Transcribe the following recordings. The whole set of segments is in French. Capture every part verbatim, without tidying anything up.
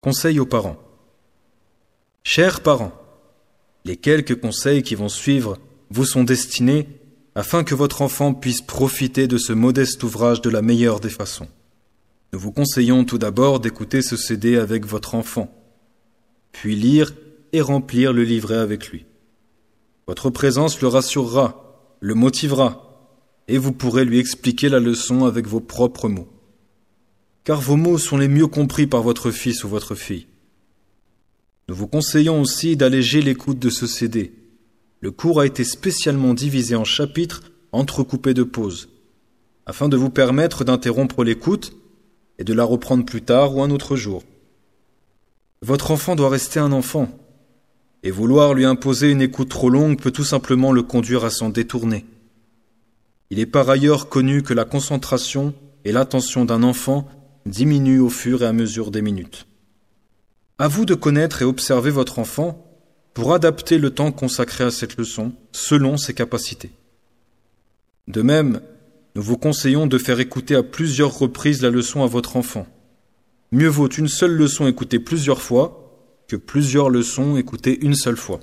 Conseil aux parents. Chers parents, les quelques conseils qui vont suivre vous sont destinés afin que votre enfant puisse profiter de ce modeste ouvrage de la meilleure des façons. Nous vous conseillons tout d'abord d'écouter ce C D avec votre enfant, puis lire et remplir le livret avec lui. Votre présence le rassurera, le motivera, et vous pourrez lui expliquer la leçon avec vos propres mots. Car vos mots sont les mieux compris par votre fils ou votre fille. Nous vous conseillons aussi d'alléger l'écoute de ce C D. Le cours a été spécialement divisé en chapitres entrecoupés de pauses, afin de vous permettre d'interrompre l'écoute et de la reprendre plus tard ou un autre jour. Votre enfant doit rester un enfant, et vouloir lui imposer une écoute trop longue peut tout simplement le conduire à s'en détourner. Il est par ailleurs connu que la concentration et l'attention d'un enfant diminuent au fur et à mesure des minutes. À vous de connaître et observer votre enfant pour adapter le temps consacré à cette leçon selon ses capacités. De même, nous vous conseillons de faire écouter à plusieurs reprises la leçon à votre enfant. Mieux vaut une seule leçon écoutée plusieurs fois que plusieurs leçons écoutées une seule fois.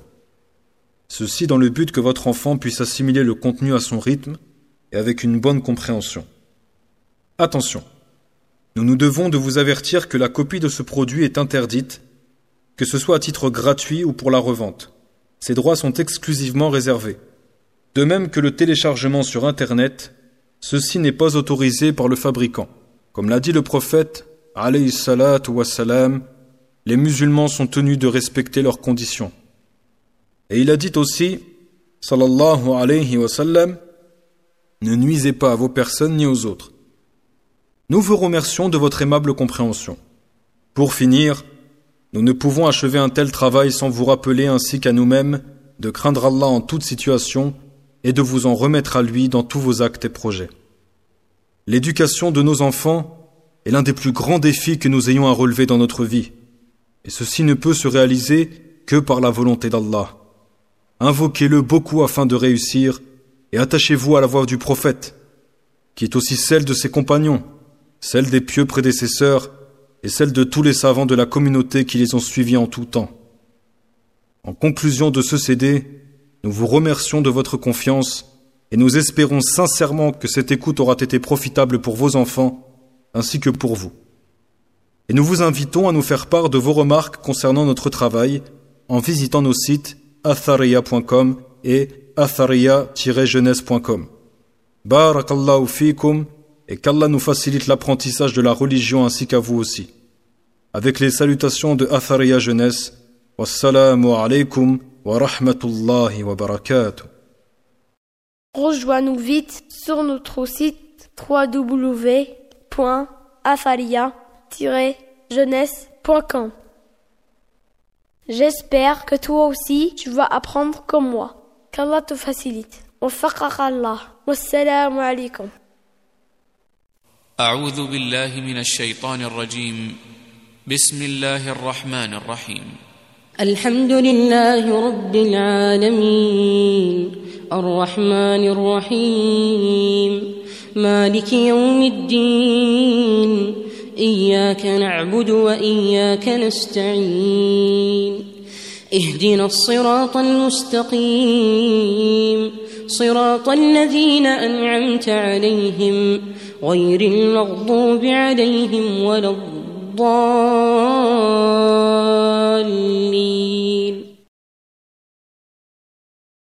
Ceci dans le but que votre enfant puisse assimiler le contenu à son rythme et avec une bonne compréhension. Attention, nous nous devons de vous avertir que la copie de ce produit est interdite, que ce soit à titre gratuit ou pour la revente. Ces droits sont exclusivement réservés. De même que le téléchargement sur Internet, ceci n'est pas autorisé par le fabricant. Comme l'a dit le prophète, alayhi salatu wassalam, les musulmans sont tenus de respecter leurs conditions. Et il a dit aussi, sallallahu alayhi wa sallam, ne nuisez pas à vos personnes ni aux autres. Nous vous remercions de votre aimable compréhension. Pour finir, nous ne pouvons achever un tel travail sans vous rappeler ainsi qu'à nous-mêmes de craindre Allah en toute situation et de vous en remettre à lui dans tous vos actes et projets. L'éducation de nos enfants est l'un des plus grands défis que nous ayons à relever dans notre vie. Et ceci ne peut se réaliser que par la volonté d'Allah. Invoquez-le beaucoup afin de réussir et attachez-vous à la voie du prophète, qui est aussi celle de ses compagnons, celle des pieux prédécesseurs et celle de tous les savants de la communauté qui les ont suivis en tout temps. En conclusion de ce C D, nous vous remercions de votre confiance et nous espérons sincèrement que cette écoute aura été profitable pour vos enfants ainsi que pour vous. Et nous vous invitons à nous faire part de vos remarques concernant notre travail en visitant nos sites athariya point com et athariya tiret jeunesse point com. Barakallahu fikum et qu'Allah nous facilite l'apprentissage de la religion ainsi qu'à vous aussi. Avec les salutations de Athariya Jeunesse, wassalamu alaykum wa rahmatullahi wa barakatuh. Rejoins-nous vite sur notre site w w w point athariya tiret jeunesse point com. J'espère que toi aussi tu vas apprendre comme moi. Qu'Allah te facilite. وفقك الله. والسلام عليكم. أعوذ بالله من الشيطان الرجيم. بسم الله الرحمن الرحيم. الحمد لله رب العالمين الرحمن الرحيم مالك يوم الدين إياك نعبد وإياك نستعين اهدنا الصراط المستقيم صراط الذين أنعمت عليهم غير المغضوب عليهم ولا الضالين